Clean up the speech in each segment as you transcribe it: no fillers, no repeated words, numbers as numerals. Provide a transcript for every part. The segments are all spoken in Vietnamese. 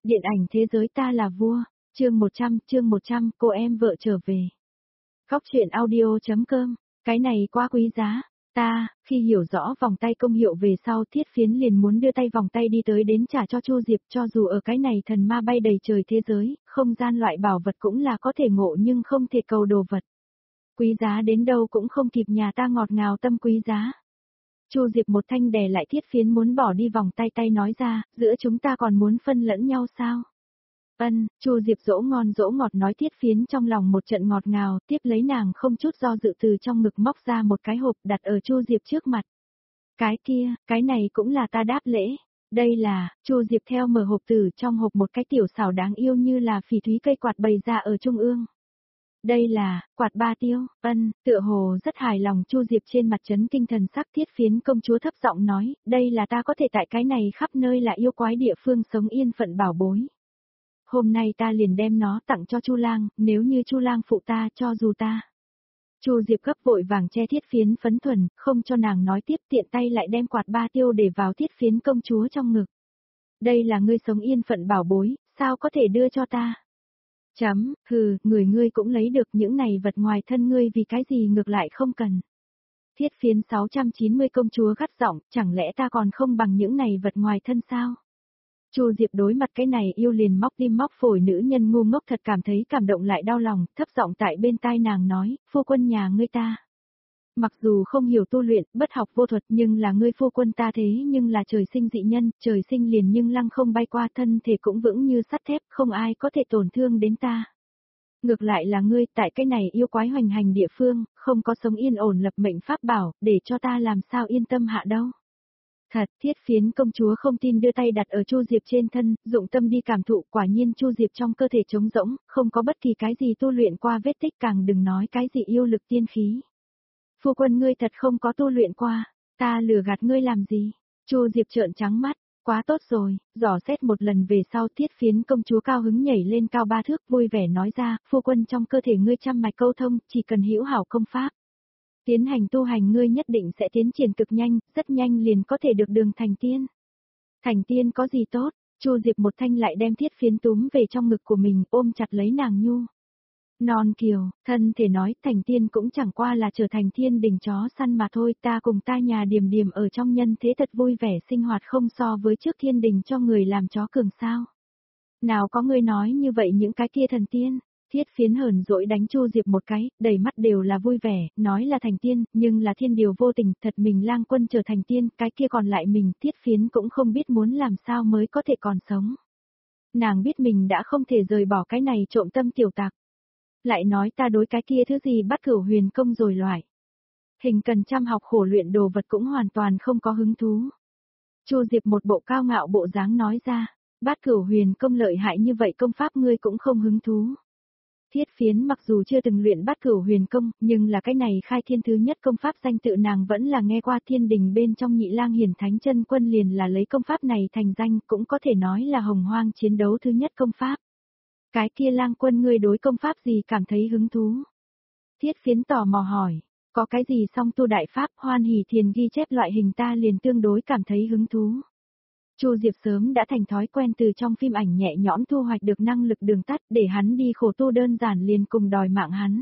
Điện ảnh thế giới ta là vua, chương 100, cô em vợ trở về. Góc truyện audio.com, cái này quá quý giá. Khi hiểu rõ vòng tay công hiệu về sau, Thiết Phiến liền muốn đưa tay vòng tay đi tới đến trả cho Chu Diệp, cho dù ở cái này thần ma bay đầy trời thế giới, không gian loại bảo vật cũng là có thể ngộ nhưng không thể cầu đồ vật. Quý giá đến đâu cũng không kịp nhà ta ngọt ngào tâm quý giá. Chu Diệp một thanh đè lại Thiết Phiến muốn bỏ đi vòng tay, tay nói ra, giữa chúng ta còn muốn phân lẫn nhau sao? Chu Diệp dỗ ngọt nói. Thiết Phiến trong lòng một trận ngọt ngào, tiếp lấy nàng không chút do dự từ trong ngực móc ra một cái hộp đặt ở Chu Diệp trước mặt. Cái này cũng là ta đáp lễ. Đây là, Chu Diệp theo mở hộp từ trong hộp một cái tiểu xảo đáng yêu như là phỉ thúy cây quạt bày ra ở trung ương. Đây là, quạt ba tiêu, tựa hồ rất hài lòng. Chu Diệp trên mặt trấn kinh thần sắc. Thiết Phiến công chúa thấp giọng nói, đây là ta có thể tại cái này khắp nơi là yêu quái địa phương sống yên phận bảo bối. Hôm nay ta liền đem nó tặng cho Chu Lang, nếu như Chu Lang phụ ta cho dù ta. Chu Diệp gấp vội vàng che Thiết Phiến phấn thuần, không cho nàng nói tiếp, tiện tay lại đem quạt ba tiêu để vào Thiết Phiến công chúa trong ngực. Đây là ngươi sống yên phận bảo bối, sao có thể đưa cho ta? Người ngươi cũng lấy được những này vật ngoài thân ngươi vì cái gì ngược lại không cần. Thiết Phiến 690 công chúa gắt giọng, chẳng lẽ ta còn không bằng những này vật ngoài thân sao? Chu Diệp đối mặt cái này yêu liền móc tim móc phổi nữ nhân ngu ngốc, thật cảm thấy cảm động lại đau lòng, thấp giọng tại bên tai nàng nói, phu quân nhà ngươi ta. Mặc dù không hiểu tu luyện, bất học vô thuật, nhưng là ngươi phu quân ta thế nhưng là trời sinh dị nhân, trời sinh liền nhưng lăng không bay qua, thân thể cũng vững như sắt thép, không ai có thể tổn thương đến ta. Ngược lại là ngươi tại cái này yêu quái hoành hành địa phương, không có sống yên ổn lập mệnh pháp bảo, để cho ta làm sao yên tâm hạ đâu. Thật, Thiết Phiến công chúa không tin đưa tay đặt ở Chu Diệp trên thân, dụng tâm đi cảm thụ, quả nhiên Chu Diệp trong cơ thể trống rỗng, không có bất kỳ cái gì tu luyện qua vết tích, càng đừng nói cái gì yêu lực tiên khí. Phu quân ngươi thật không có tu luyện qua, ta lừa gạt ngươi làm gì? Chu Diệp trợn trắng mắt, quá tốt rồi, dò xét một lần về sau. Thiết Phiến công chúa cao hứng nhảy lên cao 3 thước, vui vẻ nói ra, phu quân trong cơ thể ngươi trăm mạch câu thông, chỉ cần hữu hảo công pháp. Tiến hành tu hành ngươi nhất định sẽ tiến triển cực nhanh, rất nhanh liền có thể được đường thành tiên. Thành tiên có gì tốt? Chu Diệp một thanh lại đem Thiết Phiến túm về trong ngực của mình, ôm chặt lấy nàng nhu. Non kiều, thân thể nói, thành tiên cũng chẳng qua là trở thành thiên đình chó săn mà thôi, ta cùng ta nhà Điềm Điềm ở trong nhân thế thật vui vẻ sinh hoạt, không so với trước thiên đình cho người làm chó cường sao. Nào có người nói như vậy những cái kia thần tiên. Thiết Phiến hờn dỗi đánh Chu Diệp một cái, đầy mắt đều là vui vẻ, nói là thành tiên, nhưng là thiên điều vô tình, thật mình Lang Quân trở thành tiên, cái kia còn lại mình. Thiết Phiến cũng không biết muốn làm sao mới có thể còn sống. Nàng biết mình đã không thể rời bỏ cái này trộm tâm tiểu tặc. Lại nói ta đối cái kia thứ gì Bát Cửu Huyền Công rồi loại. Hình cần chăm học khổ luyện đồ vật cũng hoàn toàn không có hứng thú. Chu Diệp một bộ cao ngạo bộ dáng nói ra, Bát Cửu Huyền Công lợi hại như vậy công pháp ngươi cũng không hứng thú. Thiết Phiến mặc dù chưa từng luyện Bát Cửu Huyền Công, nhưng là cái này khai thiên thứ nhất công pháp danh tự nàng vẫn là nghe qua. Thiên đình bên trong Nhị Lang Hiển Thánh Chân Quân liền là lấy công pháp này thành danh, cũng có thể nói là hồng hoang chiến đấu thứ nhất công pháp. Cái kia Lang Quân ngươi đối công pháp gì cảm thấy hứng thú? Thiết Phiến tò mò hỏi, có cái gì song tu đại pháp, Hoan Hỷ Thiền ghi chép loại hình ta liền tương đối cảm thấy hứng thú. Chu Diệp sớm đã thành thói quen từ trong phim ảnh nhẹ nhõm thu hoạch được năng lực đường tắt, để hắn đi khổ tu đơn giản liền cùng đòi mạng hắn.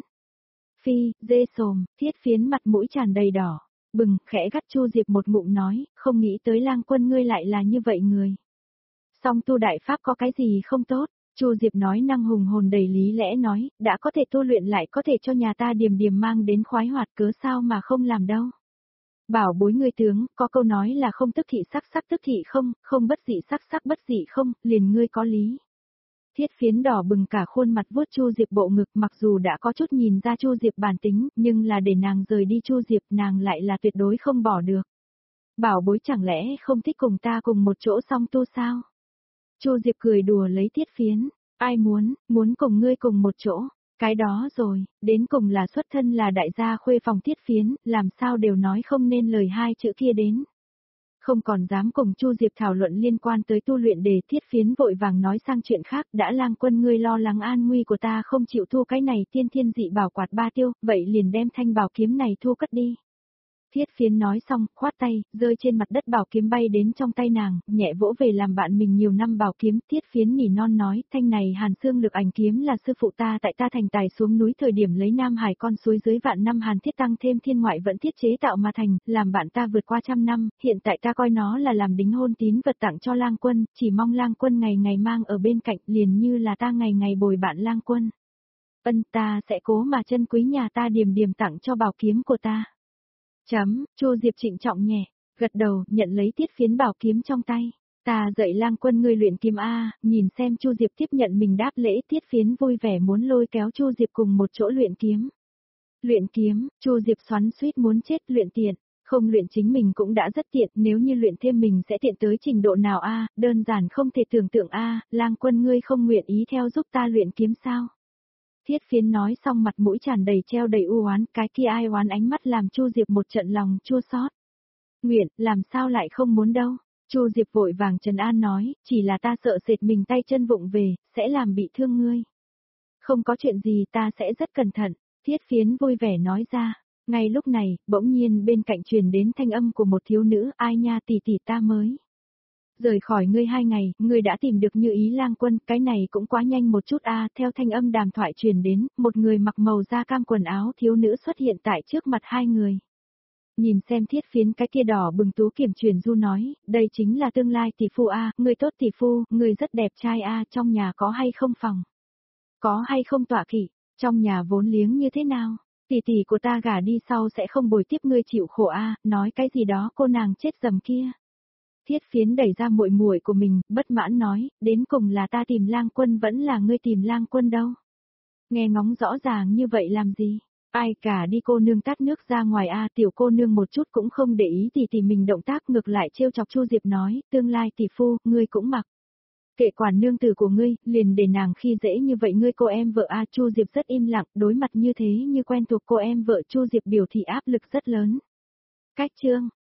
Dê sồm, Thiết Phiến mặt mũi tràn đầy đỏ, bừng, khẽ gắt Chu Diệp một ngụm nói, không nghĩ tới Lang Quân ngươi lại là như vậy người. Song tu đại pháp có cái gì không tốt? Chu Diệp nói năng hùng hồn đầy lý lẽ nói, đã có thể tu luyện lại có thể cho nhà ta Điềm Điềm mang đến khoái hoạt, cớ sao mà không làm đâu. Bảo bối người tướng, có câu nói là không tức thị sắc, sắc tức thị không, không bất dị sắc, sắc bất dị không, liền ngươi có lý. Thiết Phiến đỏ bừng cả khuôn mặt vuốt Chu Diệp bộ ngực, mặc dù đã có chút nhìn ra Chu Diệp bản tính, nhưng là để nàng rời đi Chu Diệp nàng lại là tuyệt đối không bỏ được. Bảo bối chẳng lẽ không thích cùng ta cùng một chỗ song tu sao? Chu Diệp cười đùa lấy Thiết Phiến, ai muốn cùng ngươi cùng một chỗ, cái đó rồi, đến cùng là xuất thân là đại gia khuê phòng. Thiết Phiến, làm sao đều nói không nên lời hai chữ kia đến. Không còn dám cùng Chu Diệp thảo luận liên quan tới tu luyện đề. Thiết Phiến vội vàng nói sang chuyện khác, đã Lang Quân ngươi lo lắng an nguy của ta không chịu thu cái này tiên thiên dị bảo quạt ba tiêu, vậy liền đem thanh bảo kiếm này thu cất đi. Thiết Phiến nói xong, khoát tay, rơi trên mặt đất bảo kiếm bay đến trong tay nàng, nhẹ vỗ về làm bạn mình nhiều năm bảo kiếm. Thiết Phiến nỉ non nói, thanh này Hàn Xương Lực Ảnh kiếm là sư phụ ta tại ta thành tài xuống núi thời điểm lấy Nam Hải con suối dưới vạn năm Hàn Thiết tăng thêm thiên ngoại vẫn thiết chế tạo mà thành, làm bạn ta vượt qua 100 năm, hiện tại ta coi nó là làm đính hôn tín vật tặng cho Lang Quân, chỉ mong Lang Quân ngày ngày mang ở bên cạnh, liền như là ta ngày ngày bồi bạn Lang Quân. Ta sẽ cố mà chân quý nhà ta điểm điểm tặng cho bảo kiếm của ta. Chu Diệp trịnh trọng nhẹ, gật đầu, nhận lấy Thiết Phiến bảo kiếm trong tay. Ta dạy Lang Quân ngươi luyện kiếm a, nhìn xem Chu Diệp tiếp nhận mình đáp lễ. Thiết Phiến vui vẻ muốn lôi kéo Chu Diệp cùng một chỗ luyện kiếm. Luyện kiếm, Chu Diệp xoắn xuýt muốn chết, luyện tiện, không luyện chính mình cũng đã rất tiện, nếu như luyện thêm mình sẽ tiện tới trình độ nào a, đơn giản không thể tưởng tượng a, Lang Quân ngươi không nguyện ý theo giúp ta luyện kiếm sao? Thiết Phiến nói xong mặt mũi tràn đầy treo đầy u oán, cái kia ai oán ánh mắt làm Chu Diệp một trận lòng chua xót. Nguyện, làm sao lại không muốn đâu? Chu Diệp vội vàng trấn an nói, chỉ là ta sợ sệt mình tay chân vụng về, sẽ làm bị thương ngươi. Không có chuyện gì, ta sẽ rất cẩn thận. Thiết Phiến vui vẻ nói ra. Ngay lúc này, bỗng nhiên bên cạnh truyền đến thanh âm của một thiếu nữ, ai nha tỷ tỷ ta mới. Rời khỏi ngươi 2 ngày, ngươi đã tìm được Như Ý Lang Quân, cái này cũng quá nhanh một chút a. Theo thanh âm đàm thoại truyền đến, một người mặc màu da cam quần áo thiếu nữ xuất hiện tại trước mặt hai người. Nhìn xem Thiết Phiến cái kia đỏ bừng tú kiểm truyền du nói, đây chính là tương lai tỷ phu a, ngươi tốt tỷ phu, ngươi rất đẹp trai a, trong nhà có hay không phòng? Có hay không tọa kỵ, trong nhà vốn liếng như thế nào? Tỷ tỷ của ta gả đi sau sẽ không bồi tiếp ngươi chịu khổ a, nói cái gì đó cô nàng chết dầm kia. Thiết Phiến đẩy ra muội muội của mình, bất mãn nói, đến cùng là ta tìm Lang Quân vẫn là ngươi tìm Lang Quân đâu. Nghe ngóng rõ ràng như vậy làm gì? Ai cả đi cô nương tát nước ra ngoài a, tiểu cô nương một chút cũng không để ý tỷ mình động tác, ngược lại trêu chọc Chu Diệp nói, tương lai tỷ phu, ngươi cũng mặc. Kệ quản nương tử của ngươi, liền để nàng khi dễ như vậy ngươi cô em vợ a. Chu Diệp rất im lặng, đối mặt như thế như quen thuộc cô em vợ Chu Diệp biểu thị áp lực rất lớn. Cách chương